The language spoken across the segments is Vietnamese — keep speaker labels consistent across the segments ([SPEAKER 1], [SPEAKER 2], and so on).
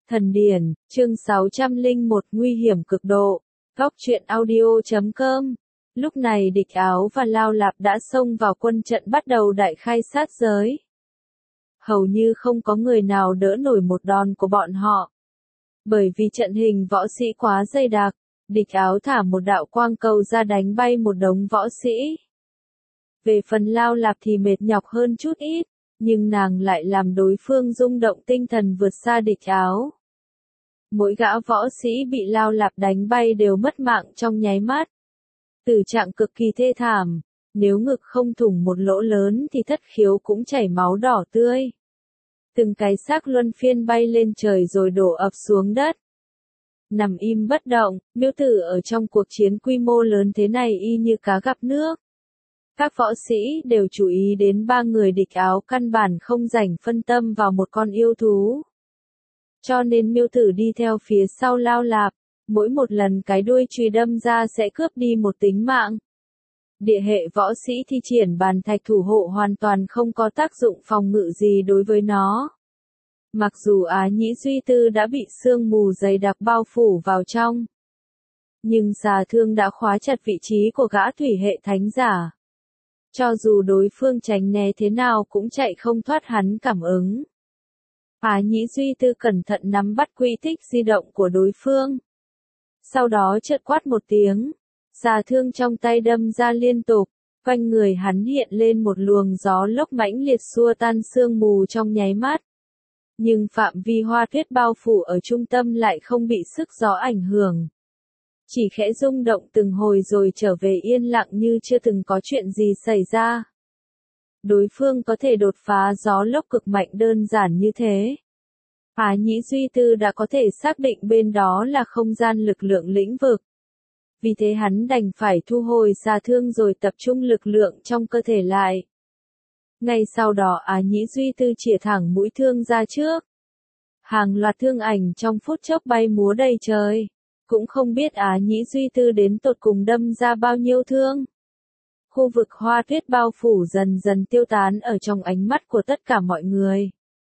[SPEAKER 1] Thần điển, chương 601 nguy hiểm cực độ. Góc truyện audio.com. Lúc này Địch Áo và Lao Lạp đã xông vào quân trận bắt đầu đại khai sát giới. Hầu như không có người nào đỡ nổi một đòn của bọn họ. Bởi vì trận hình võ sĩ quá dày đặc, Địch Áo thả một đạo quang cầu ra đánh bay một đống võ sĩ. Về phần Lao Lạp thì mệt nhọc hơn chút ít, nhưng nàng lại làm đối phương rung động tinh thần vượt xa Địch Áo. Mỗi gã võ sĩ bị Lao Lạp đánh bay đều mất mạng trong nháy mắt. Tử trạng cực kỳ thê thảm, nếu ngực không thủng một lỗ lớn thì thất khiếu cũng chảy máu đỏ tươi. Từng cái xác luân phiên bay lên trời rồi đổ ập xuống đất. Nằm im bất động, Miêu Tử ở trong cuộc chiến quy mô lớn thế này y như cá gặp nước. Các võ sĩ đều chú ý đến ba người Địch Áo căn bản không rảnh phân tâm vào một con yêu thú. Cho nên Miêu Tử đi theo phía sau Lao Lạp, mỗi một lần cái đuôi chùy đâm ra sẽ cướp đi một tính mạng. Địa hệ võ sĩ thi triển bàn thạch thủ hộ hoàn toàn không có tác dụng phòng ngự gì đối với nó. Mặc dù Á Nhĩ Duy Tư đã bị sương mù dày đặc bao phủ vào trong, nhưng xà thương đã khóa chặt vị trí của gã thủy hệ thánh giả. Cho dù đối phương tránh né thế nào cũng chạy không thoát hắn cảm ứng. Á Nhĩ Duy Tư cẩn thận nắm bắt quy tích di động của đối phương. Sau đó chợt quát một tiếng, xà thương trong tay đâm ra liên tục, quanh người hắn hiện lên một luồng gió lốc mãnh liệt xua tan sương mù trong nháy mắt. Nhưng phạm vi hoa tuyết bao phủ ở trung tâm lại không bị sức gió ảnh hưởng. Chỉ khẽ rung động từng hồi rồi trở về yên lặng như chưa từng có chuyện gì xảy ra. Đối phương có thể đột phá gió lốc cực mạnh đơn giản như thế. Á Nhĩ Duy Tư đã có thể xác định bên đó là không gian lực lượng lĩnh vực. Vì thế hắn đành phải thu hồi xà thương rồi tập trung lực lượng trong cơ thể lại. Ngay sau đó Á Nhĩ Duy Tư chĩa thẳng mũi thương ra trước. Hàng loạt thương ảnh trong phút chốc bay múa đầy trời. Cũng không biết Á Nhĩ Duy Tư đến tột cùng đâm ra bao nhiêu thương. Khu vực hoa tuyết bao phủ dần dần tiêu tán ở trong ánh mắt của tất cả mọi người.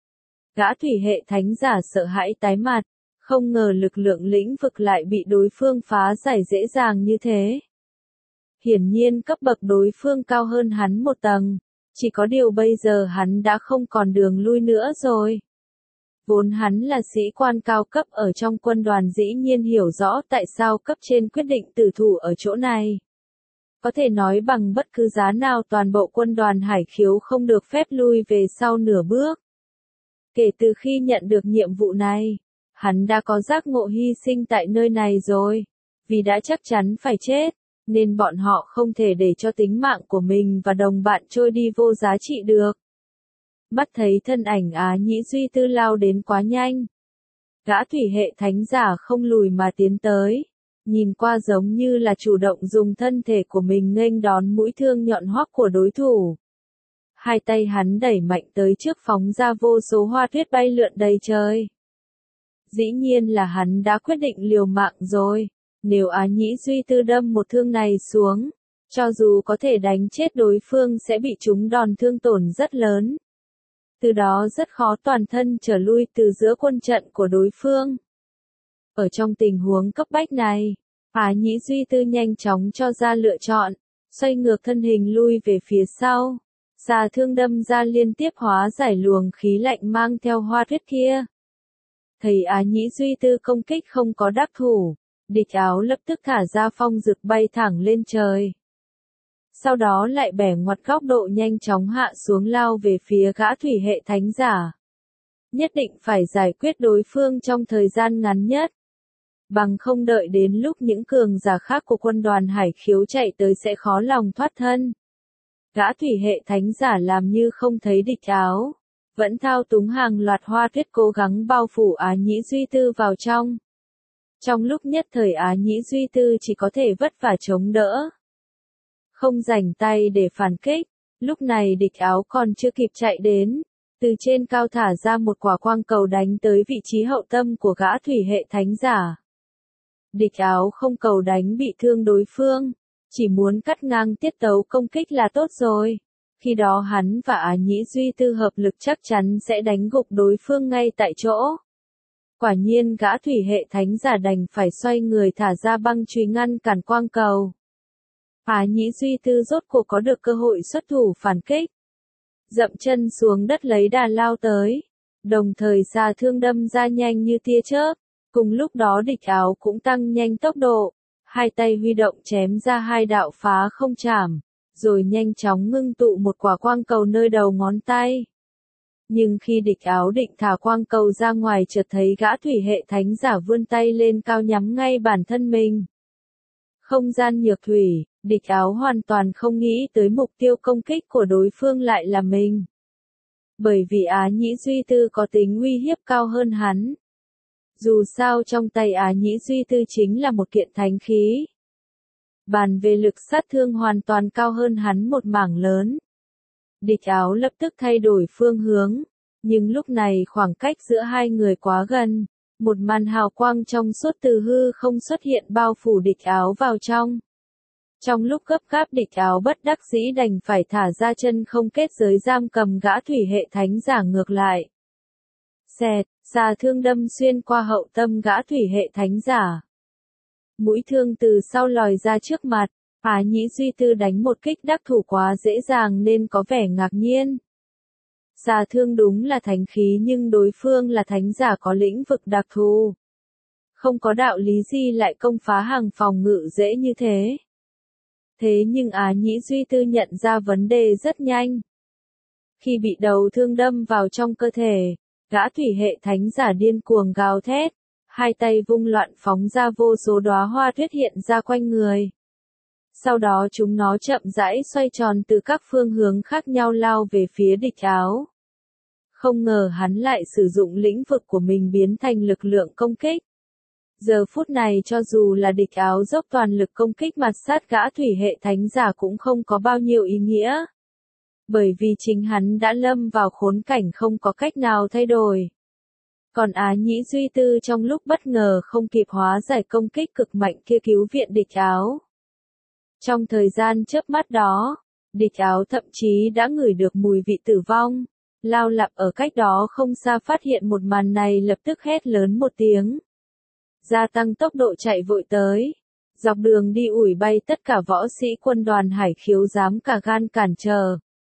[SPEAKER 1] Gã thủy hệ thánh giả sợ hãi tái mặt, không ngờ lực lượng lĩnh vực lại bị đối phương phá giải dễ dàng như thế. Hiển nhiên cấp bậc đối phương cao hơn hắn một tầng, chỉ có điều bây giờ hắn đã không còn đường lui nữa rồi. Vốn hắn là sĩ quan cao cấp ở trong quân đoàn dĩ nhiên hiểu rõ tại sao cấp trên quyết định tử thủ ở chỗ này. Có thể nói bằng bất cứ giá nào toàn bộ quân đoàn Hải Khiếu không được phép lui về sau nửa bước. Kể từ khi nhận được nhiệm vụ này, hắn đã có giác ngộ hy sinh tại nơi này rồi. Vì đã chắc chắn phải chết, nên bọn họ không thể để cho tính mạng của mình và đồng bạn trôi đi vô giá trị được. Mắt thấy thân ảnh Á Nhĩ Duy Tư lao đến quá nhanh. Gã thủy hệ thánh giả không lùi mà tiến tới. Nhìn qua giống như là chủ động dùng thân thể của mình nghênh đón mũi thương nhọn hoắt của đối thủ. Hai tay hắn đẩy mạnh tới trước phóng ra vô số hoa tuyết bay lượn đầy trời. Dĩ nhiên là hắn đã quyết định liều mạng rồi. Nếu Á Nhĩ Duy Tư đâm một thương này xuống, cho dù có thể đánh chết đối phương sẽ bị trúng đòn thương tổn rất lớn. Từ đó rất khó toàn thân trở lui từ giữa quân trận của đối phương. Ở trong tình huống cấp bách này, Á Nhĩ Duy Tư nhanh chóng cho ra lựa chọn, xoay ngược thân hình lui về phía sau. Xà thương đâm ra liên tiếp hóa giải luồng khí lạnh mang theo hoa tuyết kia. Thấy Á Nhĩ Duy Tư công kích không có đắc thủ, Địch Áo lập tức thả ra phong dực bay thẳng lên trời. Sau đó lại bẻ ngoặt góc độ nhanh chóng hạ xuống lao về phía gã thủy hệ thánh giả. Nhất định phải giải quyết đối phương trong thời gian ngắn nhất. Bằng không đợi đến lúc những cường giả khác của quân đoàn Hải Khiếu chạy tới sẽ khó lòng thoát thân. Gã thủy hệ thánh giả làm như không thấy Địch Áo, vẫn thao túng hàng loạt hoa tuyết cố gắng bao phủ Á Nhĩ Duy Tư vào trong. Trong lúc nhất thời Á Nhĩ Duy Tư chỉ có thể vất vả chống đỡ. Không rảnh tay để phản kích, lúc này Địch Áo còn chưa kịp chạy đến, từ trên cao thả ra một quả quang cầu đánh tới vị trí hậu tâm của gã thủy hệ thánh giả. Địch Áo không cầu đánh bị thương đối phương, chỉ muốn cắt ngang tiết tấu công kích là tốt rồi. Khi đó hắn và Á Nhĩ Duy Tư hợp lực chắc chắn sẽ đánh gục đối phương ngay tại chỗ. Quả nhiên gã thủy hệ thánh giả đành phải xoay người thả ra băng chùy ngăn cản quang cầu. Á Nhĩ Duy Tư rốt cuộc có được cơ hội xuất thủ phản kích. Dậm chân xuống đất lấy đà lao tới. Đồng thời xà thương đâm ra nhanh như tia chớp. Cùng lúc đó địch áo cũng tăng nhanh tốc độ. Hai tay huy động chém ra hai đạo phá không chảm. Rồi nhanh chóng ngưng tụ một quả quang cầu nơi đầu ngón tay. Nhưng khi địch áo định thả quang cầu ra ngoài chợt thấy gã thủy hệ thánh giả vươn tay lên cao nhắm ngay bản thân mình. Không gian nhược thủy, địch áo hoàn toàn không nghĩ tới mục tiêu công kích của đối phương lại là mình. Bởi vì Á Nhĩ Duy Tư có tính uy hiếp cao hơn hắn. Dù sao trong tay Á Nhĩ Duy Tư chính là một kiện thánh khí. Bàn về lực sát thương hoàn toàn cao hơn hắn một mảng lớn. Địch áo lập tức thay đổi phương hướng, nhưng lúc này khoảng cách giữa hai người quá gần, một màn hào quang trong suốt từ hư không xuất hiện bao phủ địch áo vào trong. Trong lúc gấp gáp địch áo bất đắc dĩ đành phải thả ra chân không kết giới giam cầm gã thủy hệ thánh giả ngược lại. Xẹt, xà thương đâm xuyên qua hậu tâm gã thủy hệ thánh giả. Mũi thương từ sau lòi ra trước mặt. Á Nhĩ Duy Tư đánh một kích đắc thủ quá dễ dàng nên có vẻ ngạc nhiên. Xà thương đúng là thánh khí nhưng đối phương là thánh giả có lĩnh vực đặc thù. Không có đạo lý gì lại công phá hàng phòng ngự dễ như thế. Thế nhưng Á Nhĩ Duy Tư nhận ra vấn đề rất nhanh. Khi bị đầu thương đâm vào trong cơ thể, gã thủy hệ thánh giả điên cuồng gào thét, hai tay vung loạn phóng ra vô số đóa hoa tuyết hiện ra quanh người. Sau đó chúng nó chậm rãi xoay tròn từ các phương hướng khác nhau lao về phía địch áo. Không ngờ hắn lại sử dụng lĩnh vực của mình biến thành lực lượng công kích. Giờ phút này cho dù là địch áo dốc toàn lực công kích mặt sát gã thủy hệ thánh giả cũng không có bao nhiêu ý nghĩa. Bởi vì chính hắn đã lâm vào khốn cảnh không có cách nào thay đổi. Còn Á Nhĩ Duy Tư trong lúc bất ngờ không kịp hóa giải công kích cực mạnh kia cứu viện địch áo. Trong thời gian chớp mắt đó, địch áo thậm chí đã ngửi được mùi vị tử vong. Lao Lạp ở cách đó không xa phát hiện một màn này lập tức hét lớn một tiếng. Gia tăng tốc độ chạy vội tới. Dọc đường đi ủi bay tất cả võ sĩ quân đoàn Hải Khiếu dám cả gan cản trở.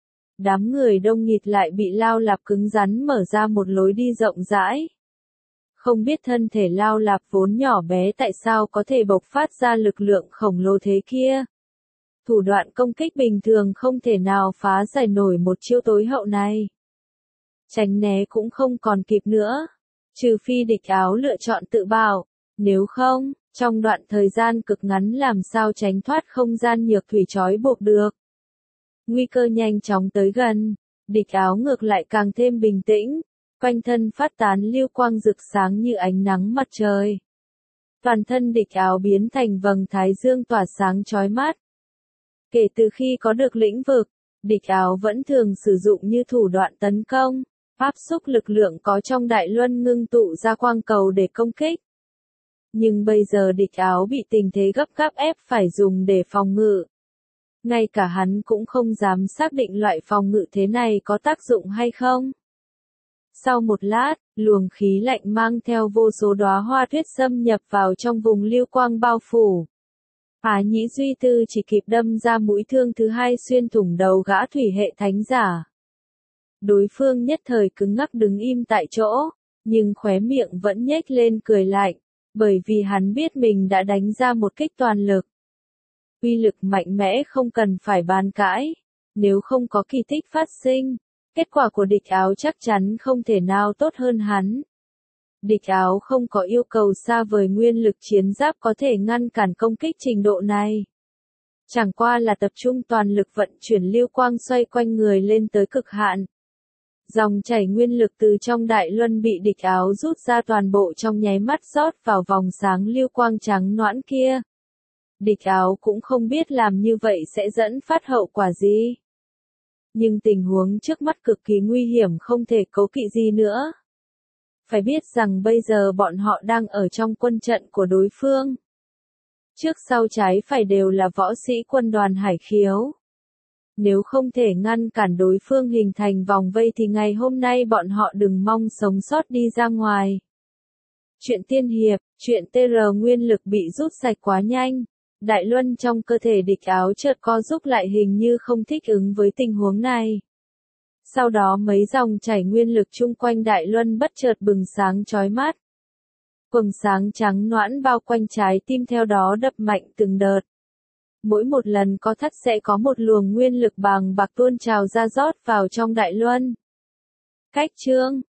[SPEAKER 1] Đám người đông nghịt lại bị Lao Lạp cứng rắn mở ra một lối đi rộng rãi. Không biết thân thể Lao Lạp vốn nhỏ bé tại sao có thể bộc phát ra lực lượng khổng lồ thế kia. Thủ đoạn công kích bình thường không thể nào phá giải nổi một chiêu tối hậu này. Tránh né cũng không còn kịp nữa. Trừ phi địch áo lựa chọn tự bảo. Nếu không, trong đoạn thời gian cực ngắn làm sao tránh thoát không gian nhược thủy trói buộc được. Nguy cơ nhanh chóng tới gần. Địch áo ngược lại càng thêm bình tĩnh. Quanh thân phát tán lưu quang rực sáng như ánh nắng mặt trời. Toàn thân địch áo biến thành vầng thái dương tỏa sáng chói mắt. Kể từ khi có được lĩnh vực, địch áo vẫn thường sử dụng như thủ đoạn tấn công, áp xúc lực lượng có trong đại luân ngưng tụ ra quang cầu để công kích. Nhưng bây giờ địch áo bị tình thế gấp gáp ép phải dùng để phòng ngự. Ngay cả hắn cũng không dám xác định loại phòng ngự thế này có tác dụng hay không. Sau một lát, luồng khí lạnh mang theo vô số đóa hoa tuyết xâm nhập vào trong vùng lưu quang bao phủ. Á Nhĩ Duy Tư chỉ kịp đâm ra mũi thương thứ hai xuyên thủng đầu gã thủy hệ thánh giả. Đối phương nhất thời cứng ngắc đứng im tại chỗ, nhưng khóe miệng vẫn nhếch lên cười lạnh, bởi vì hắn biết mình đã đánh ra một kích toàn lực. Uy lực mạnh mẽ không cần phải bàn cãi, nếu không có kỳ tích phát sinh, kết quả của địch áo chắc chắn không thể nào tốt hơn hắn. Địch áo không có yêu cầu xa vời nguyên lực chiến giáp có thể ngăn cản công kích trình độ này. Chẳng qua là tập trung toàn lực vận chuyển lưu quang xoay quanh người lên tới cực hạn. Dòng chảy nguyên lực từ trong đại luân bị địch áo rút ra toàn bộ trong nháy mắt rót vào vòng sáng lưu quang trắng nõn kia. Địch áo cũng không biết làm như vậy sẽ dẫn phát hậu quả gì. Nhưng tình huống trước mắt cực kỳ nguy hiểm không thể cố kỵ gì nữa. Phải biết rằng bây giờ bọn họ đang ở trong quân trận của đối phương. Trước sau trái phải đều là võ sĩ quân đoàn Hải Khiếu. Nếu không thể ngăn cản đối phương hình thành vòng vây thì ngày hôm nay bọn họ đừng mong sống sót đi ra ngoài. Chuyện tiên hiệp, chuyện TR nguyên lực bị rút sạch quá nhanh. Đại luân trong cơ thể địch áo chợt co rút lại hình như không thích ứng với tình huống này. Sau đó mấy dòng chảy nguyên lực chung quanh đại luân bất chợt bừng sáng chói mắt. Quầng sáng trắng noãn bao quanh trái tim theo đó đập mạnh từng đợt. Mỗi một lần có thắt sẽ có một luồng nguyên lực bàng bạc tuôn trào ra rót vào trong đại luân. Cách chương